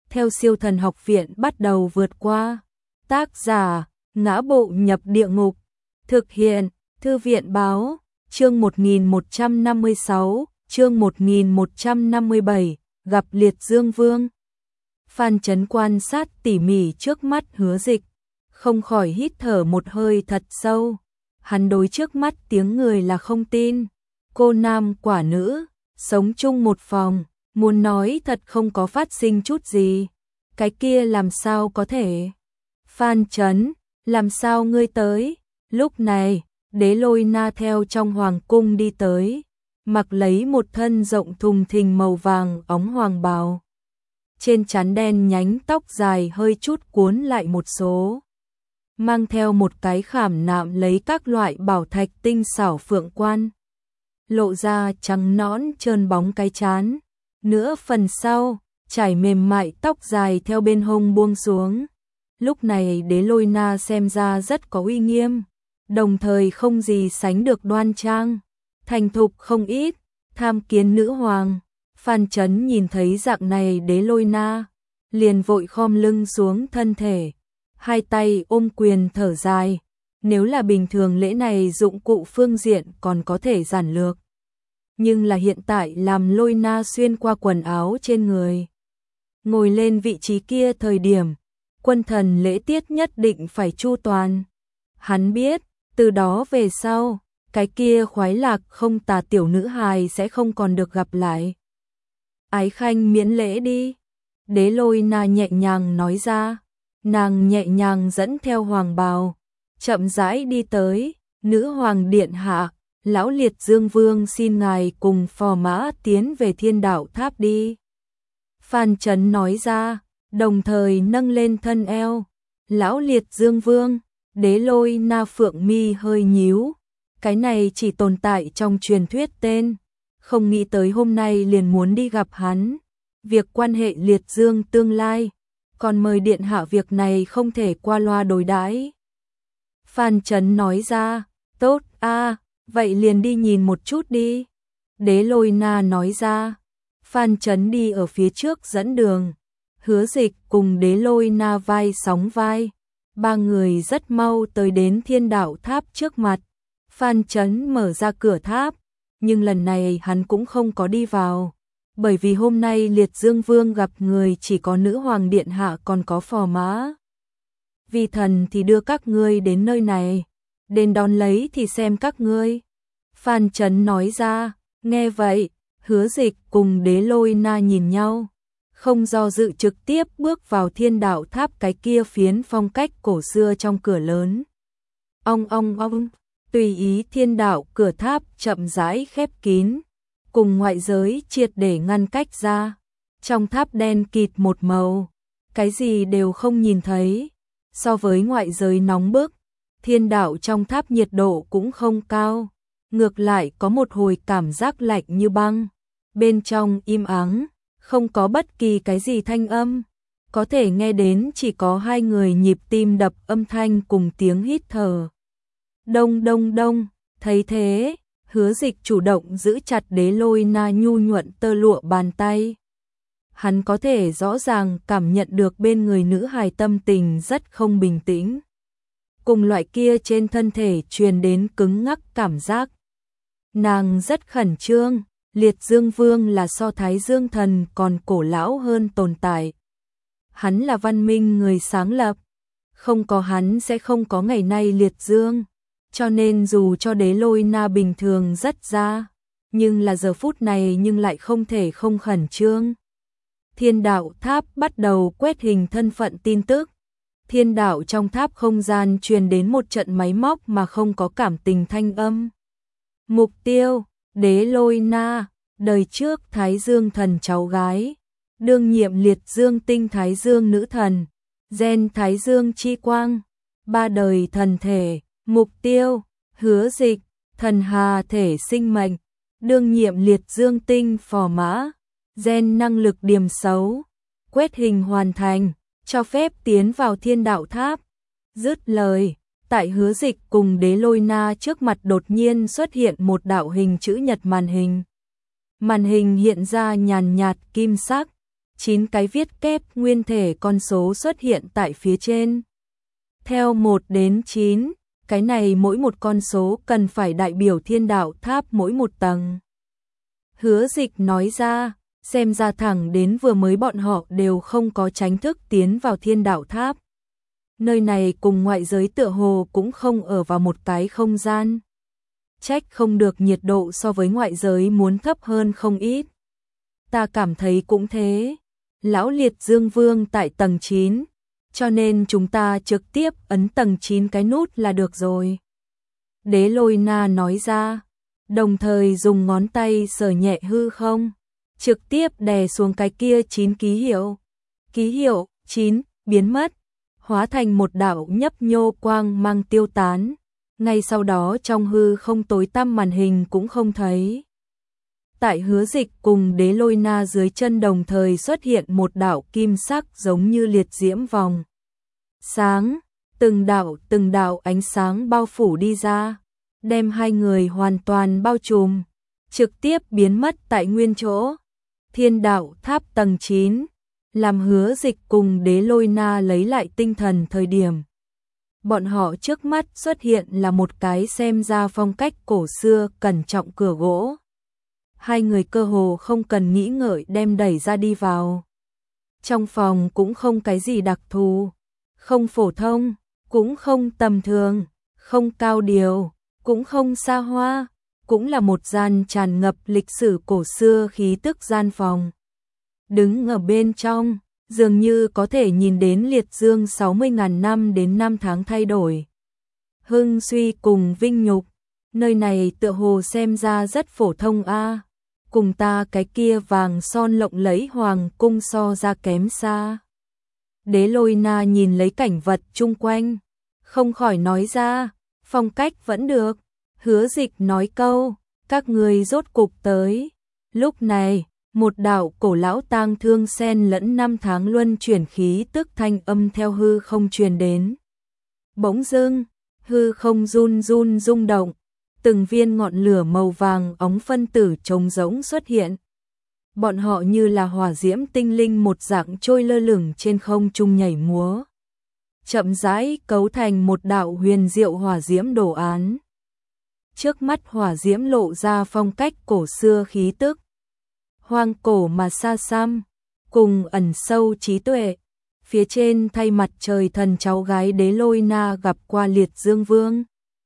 theo Siêu Thần Học Viện bắt đầu vượt qua. Tác giả: Ngã Bộ Nhập Địa Ngục. Thực hiện: Thư viện báo. Chương 1156, chương 1157, gặp Liệt Dương Vương. Phan Chấn quan sát tỉ mỉ trước mắt Hứa Dịch, không khỏi hít thở một hơi thật sâu. Hắn đối trước mắt tiếng người là không tin. Cô nam quả nữ, sống chung một phòng, muốn nói thật không có phát sinh chút gì. Cái kia làm sao có thể? Phan Chấn, làm sao ngươi tới? Lúc này, Đế Lôi Na theo trong hoàng cung đi tới, mặc lấy một thân rộng thùng thình màu vàng óng hoàng bào. Trên trán đen nhánh tóc dài hơi chút cuốn lại một số, mang theo một cái khảm nạm lấy các loại bảo thạch tinh xảo phượng quan, lộ ra trắng nõn trơn bóng cái trán. Nửa phần sau, trải mềm mại tóc dài theo bên hông buông xuống. Lúc này Đế Lôi Na xem ra rất có uy nghiêm, đồng thời không gì sánh được đoan trang, thành thục không ít. Tham kiến nữ hoàng. Phan Chấn nhìn thấy dạng này Đế Lôi Na, liền vội khom lưng xuống thân thể, hai tay ôm quyền thở dài. Nếu là bình thường lễ này dụng cụ phương diện còn có thể giản lược, nhưng là hiện tại làm Lôi Na xuyên qua quần áo trên người, ngồi lên vị trí kia thời điểm, quân thần lễ tiết nhất định phải chu toàn. Hắn biết, từ đó về sau, cái kia khoái lạc không tà tiểu nữ hài sẽ không còn được gặp lại. Ái khanh miễn lễ đi. Đế Lôi Na nhẹ nhàng nói ra. Nàng nhẹ nhàng dẫn theo hoàng bào, chậm rãi đi tới. Nữ hoàng điện hạ, lão Liệt Dương Vương xin ngài cùng phò mã tiến về Thiên Đạo Tháp đi. Phan Chấn nói ra, đồng thời nâng lên thân eo. Lão Liệt Dương Vương. Đế Lôi Na phượng mi hơi nhíu. Cái này chỉ tồn tại trong truyền thuyết tên, không nghĩ tới hôm nay liền muốn đi gặp hắn. Việc quan hệ Liệt Dương tương lai, còn mời điện hạ việc này không thể qua loa đối đãi. Phan Chấn nói ra, tốt a, vậy liền đi nhìn một chút đi. Đế Lôi Na nói ra. Phan Chấn đi ở phía trước dẫn đường, Hứa Dịch cùng Đế Lôi Na vai sóng vai. Ba người rất mau tới đến Thiên Đạo Tháp trước mặt. Phan Chấn mở ra cửa tháp, nhưng lần này hắn cũng không có đi vào, bởi vì hôm nay Liệt Dương Vương gặp người chỉ có nữ hoàng điện hạ còn có phò mã. Vi thần thì đưa các ngươi đến nơi này, đến đón lấy thì xem các ngươi. Phan Chấn nói ra. Nghe vậy, Hứa Dịch cùng Đế Lôi Na nhìn nhau, không do dự trực tiếp bước vào Thiên Đạo Tháp cái kia phiến phong cách cổ xưa trong cửa lớn. Ong ong ong. Tùy ý thiên đạo cửa tháp chậm rãi khép kín, cùng ngoại giới triệt để ngăn cách ra. Trong tháp đen kịt một màu, cái gì đều không nhìn thấy. So với ngoại giới nóng bức, thiên đạo trong tháp nhiệt độ cũng không cao, ngược lại có một hồi cảm giác lạnh như băng. Bên trong im ắng, không có bất kỳ cái gì thanh âm, có thể nghe đến chỉ có hai người nhịp tim đập âm thanh cùng tiếng hít thở. Đông đông đông. Thấy thế, Hứa Dịch chủ động giữ chặt Đế Lôi Na nhu nhuận tơ lụa bàn tay. Hắn có thể rõ ràng cảm nhận được bên người nữ hài tâm tình rất không bình tĩnh, cùng loại kia trên thân thể truyền đến cứng ngắc cảm giác. Nàng rất khẩn trương. Liệt Dương Vương là so Thái Dương Thần còn cổ lão hơn tồn tại. Hắn là văn minh người sáng lập, không có hắn sẽ không có ngày nay Liệt Dương. Cho nên dù cho Đế Lôi Na bình thường rất ra, nhưng là giờ phút này nhưng lại không thể không khẩn trương. Thiên Đạo Tháp bắt đầu quét hình thân phận tin tức. Thiên đạo trong tháp không gian truyền đến một trận máy móc mà không có cảm tình thanh âm. Mục tiêu, Đế Lôi Na, đời trước Thái Dương Thần cháu gái, đương nhiệm Liệt Dương Tinh Thái Dương nữ thần, gen Thái Dương chi quang, ba đời thần thể. Mục tiêu, Hứa Dịch, thần hà thể sinh mệnh, đương nhiệm Liệt Dương Tinh phò mã, gen năng lực điểm xấu. Quét hình hoàn thành, cho phép tiến vào Thiên Đạo Tháp. Dứt lời, tại Hứa Dịch cùng Đế Lôi Na trước mặt đột nhiên xuất hiện một đạo hình chữ nhật màn hình. Màn hình hiện ra nhàn nhạt kim sắc, 9 cái viết kép nguyên thể con số xuất hiện tại phía trên. Theo 1 đến 9, cái này mỗi một con số cần phải đại biểu thiên đạo tháp mỗi một tầng. Hứa Dịch nói ra, xem ra thẳng đến vừa mới bọn họ đều không có tránh thức tiến vào thiên đạo tháp. Nơi này cùng ngoại giới tựa hồ cũng không ở vào một cái không gian. Trách không được nhiệt độ so với ngoại giới muốn thấp hơn không ít. Ta cảm thấy cũng thế. Lão Liệt Dương Vương tại tầng 9, cho nên chúng ta trực tiếp ấn tầng 9 cái nút là được rồi. Đế Lôi Na nói ra, đồng thời dùng ngón tay sờ nhẹ hư không, trực tiếp đè xuống cái kia 9 ký hiệu. Ký hiệu 9 biến mất, hóa thành một đạo nhấp nhô quang mang tiêu tán. Ngay sau đó trong hư không tối tăm màn hình cũng không thấy. Tại Hứa Dịch cùng Đế Lôi Na dưới chân đồng thời xuất hiện một đạo kim sắc giống như liệt diễm vòng sáng, từng đạo ánh sáng bao phủ đi ra, đem hai người hoàn toàn bao trùm, trực tiếp biến mất tại nguyên chỗ. Thiên đạo tháp tầng 9, làm Hứa Dịch cùng Đế Lôi Na lấy lại tinh thần thời điểm. Bọn họ trước mắt xuất hiện là một cái xem ra phong cách cổ xưa cẩn trọng cửa gỗ. Hai người cơ hồ không cần nghĩ ngợi đem đẩy ra đi vào. Trong phòng cũng không cái gì đặc thù, không phổ thông, cũng không tầm thường, không cao điều, cũng không xa hoa, cũng là một gian tràn ngập lịch sử cổ xưa khí tức gian phòng. Đứng ở bên trong, dường như có thể nhìn đến liệt dương 60.000 năm đến năm tháng thay đổi. Hưng suy cùng vinh nhục, nơi này tựa hồ xem ra rất phổ thông a, cùng ta cái kia vàng son lộng lẫy hoàng cung so ra kém xa. Đế Lôi Na nhìn lấy cảnh vật chung quanh, không khỏi nói ra, phong cách vẫn được. Hứa Dịch nói câu, các người rốt cục tới. Lúc này, một đạo cổ lão tang thương xen lẫn năm tháng luân chuyển khí tức thanh âm theo hư không truyền đến. Bỗng dưng, hư không run run rung động, từng viên ngọn lửa màu vàng óng phân tử trống rỗng xuất hiện. Bọn họ như là hỏa diễm tinh linh một dạng trôi lơ lửng trên không trung nhảy múa, chậm rãi cấu thành một đạo huyền diệu hỏa diễm đồ án. Trước mắt hỏa diễm lộ ra phong cách cổ xưa khí tức, hoang cổ mà xa xăm, cùng ẩn sâu trí tuệ. Phía trên thay mặt trời thần cháu gái Đế Lôi Na gặp qua Liệt Dương Vương.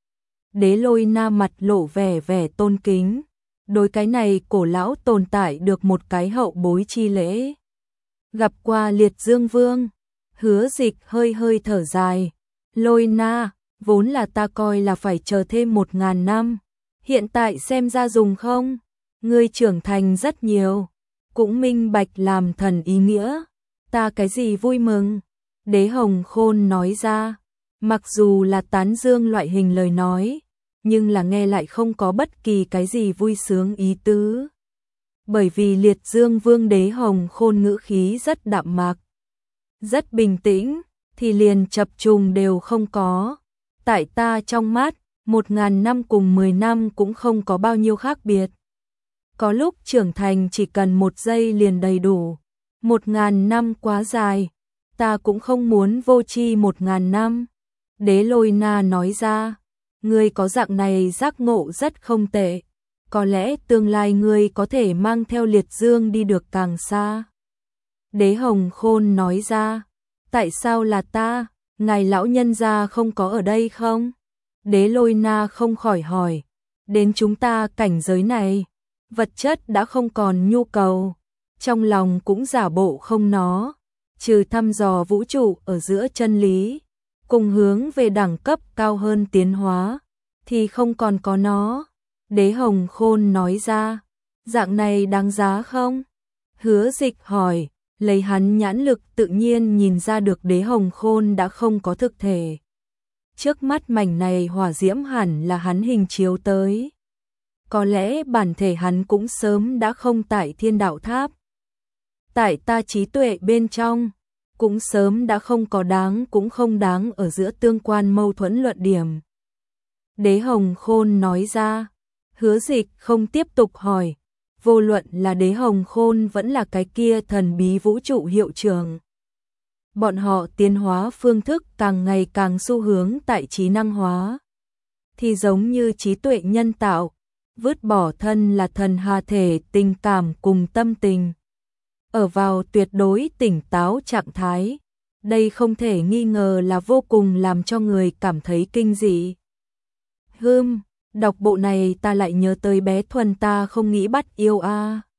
Đế Lôi Na mặt lộ vẻ tôn kính, đối cái này cổ lão tồn tại được một cái hậu bối chi lễ. Gặp qua Liệt Dương Vương, Hứa Dịch hơi thở dài, Lôi Na, vốn là ta coi là phải chờ thêm 1000 năm, hiện tại xem ra dùng không, ngươi trưởng thành rất nhiều, cũng minh bạch làm thần ý nghĩa, ta cái gì vui mừng. Đế Hồng Khôn nói ra, mặc dù là tán dương loại hình lời nói, nhưng là nghe lại không có bất kỳ cái gì vui sướng ý tứ. Bởi vì Liệt Dương Vương Đế Hồng Khôn ngữ khí rất đạm mạc, rất bình tĩnh, thì liền chập trùng đều không có. Tại ta trong mắt, 1000 năm cùng 10 năm cũng không có bao nhiêu khác biệt. Có lúc trưởng thành chỉ cần 1 giây liền đầy đủ. 1000 năm quá dài, ta cũng không muốn vô tri 1000 năm. Đế Lôi Na nói ra, ngươi có dạng này giác ngộ rất không tệ. Có lẽ tương lai ngươi có thể mang theo Liệt Dương đi được càng xa. Đế Hồng Khôn nói ra, tại sao là ta, ngài lão nhân gia không có ở đây không? Đế Lôi Na không khỏi hỏi, đến chúng ta cảnh giới này, vật chất đã không còn nhu cầu, trong lòng cũng giả bộ không nó, trừ thăm dò vũ trụ ở giữa chân lý, cùng hướng về đẳng cấp cao hơn tiến hóa, thì không còn có nó. Đế Hồng Khôn nói ra, dạng này đáng giá không? Hứa Dịch hỏi, lấy hắn nhãn lực tự nhiên nhìn ra được Đế Hồng Khôn đã không có thực thể. Trước mắt mảnh này hỏa diễm hẳn là hắn hình chiếu tới. Có lẽ bản thể hắn cũng sớm đã không tại thiên đạo tháp. Tại ta trí tuệ bên trong, cũng sớm đã không có đáng cũng không đáng ở giữa tương quan mâu thuẫn luận điểm. Đế Hồng Khôn nói ra, Hứa Dịch không tiếp tục hỏi, vô luận là Đế Hồng Khôn vẫn là cái kia thần bí vũ trụ hiệu trưởng. Bọn họ tiến hóa phương thức càng ngày càng xu hướng tại trí năng hóa. Thì giống như trí tuệ nhân tạo, vứt bỏ thân là thần hà thể tình cảm cùng tâm tình. Ở vào tuyệt đối tỉnh táo trạng thái. Đây không thể nghi ngờ là vô cùng làm cho người cảm thấy kinh dị. Đọc bộ này ta lại nhớ tới bé Thuần ta không nghĩ bắt yêu a.